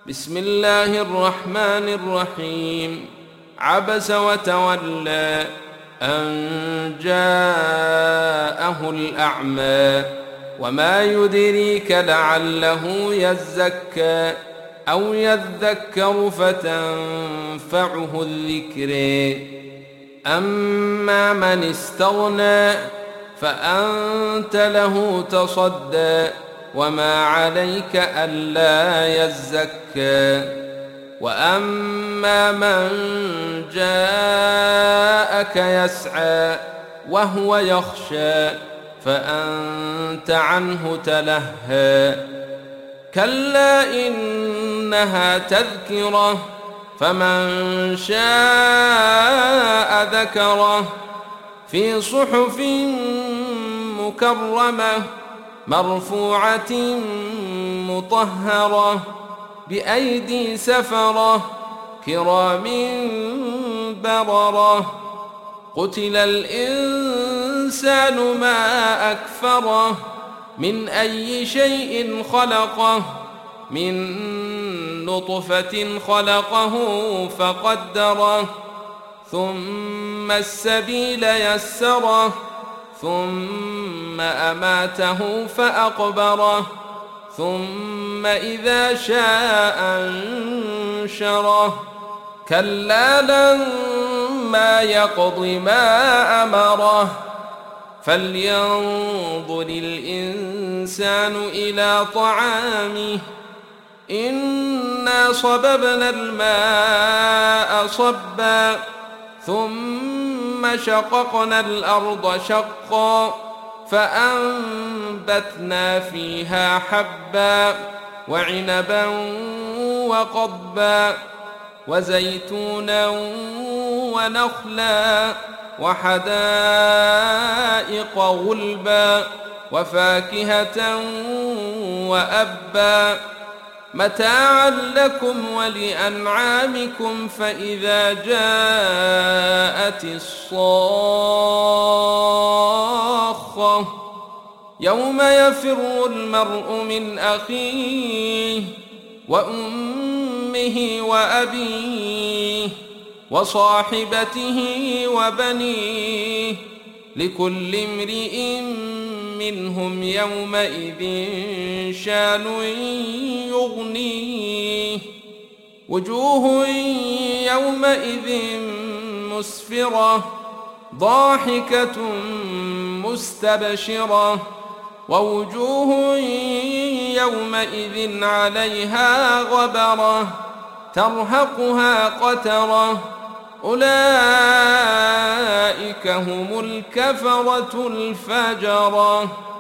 بسم الله الرحمن الرحيم. عبس وتولى أن جاءه الأعمى وما يدريك لعله يزكى أو يذكر فتنفعه الذكر. أما من استغنى فأنت له تصدى وما عليك ألا يزكى. وأما من جاءك يسعى وهو يخشى فأنت عنه تلهى. كلا إنها تذكرة فمن شاء ذكره في صحف مكرمة مرفوعة مطهرة بأيدي سفرة كرام بررة. قتل الإنسان ما أكفره من أي شيء خلقه من نطفة خلقه فقدره ثم السبيل يسره ثم أماته فأقبره ثم إذا شاء أنشره. كلا لما يقض ما أمره فلينظر الإنسان إلى طعامه إنا صببنا الماء صبا ثم شققنا الأرض شقا فأنبتنا فيها حبا وعنبا وقضبا وزيتونا ونخلا وحدائق غلبا وفاكهة وأبا متاعا لكم ولأنعامكم. فإذا جاءت الصاخة يوم يفر المرء من أخيه وأمه وأبيه وصاحبته وبنيه لكل امرئ منهم يومئذ شان يغنيه. وجوه يومئذ مسفرة ضاحكة مستبشرة ووجوه يومئذ عليها غبرة ترهقها قترة أولئك هم الكفرة الفجرة.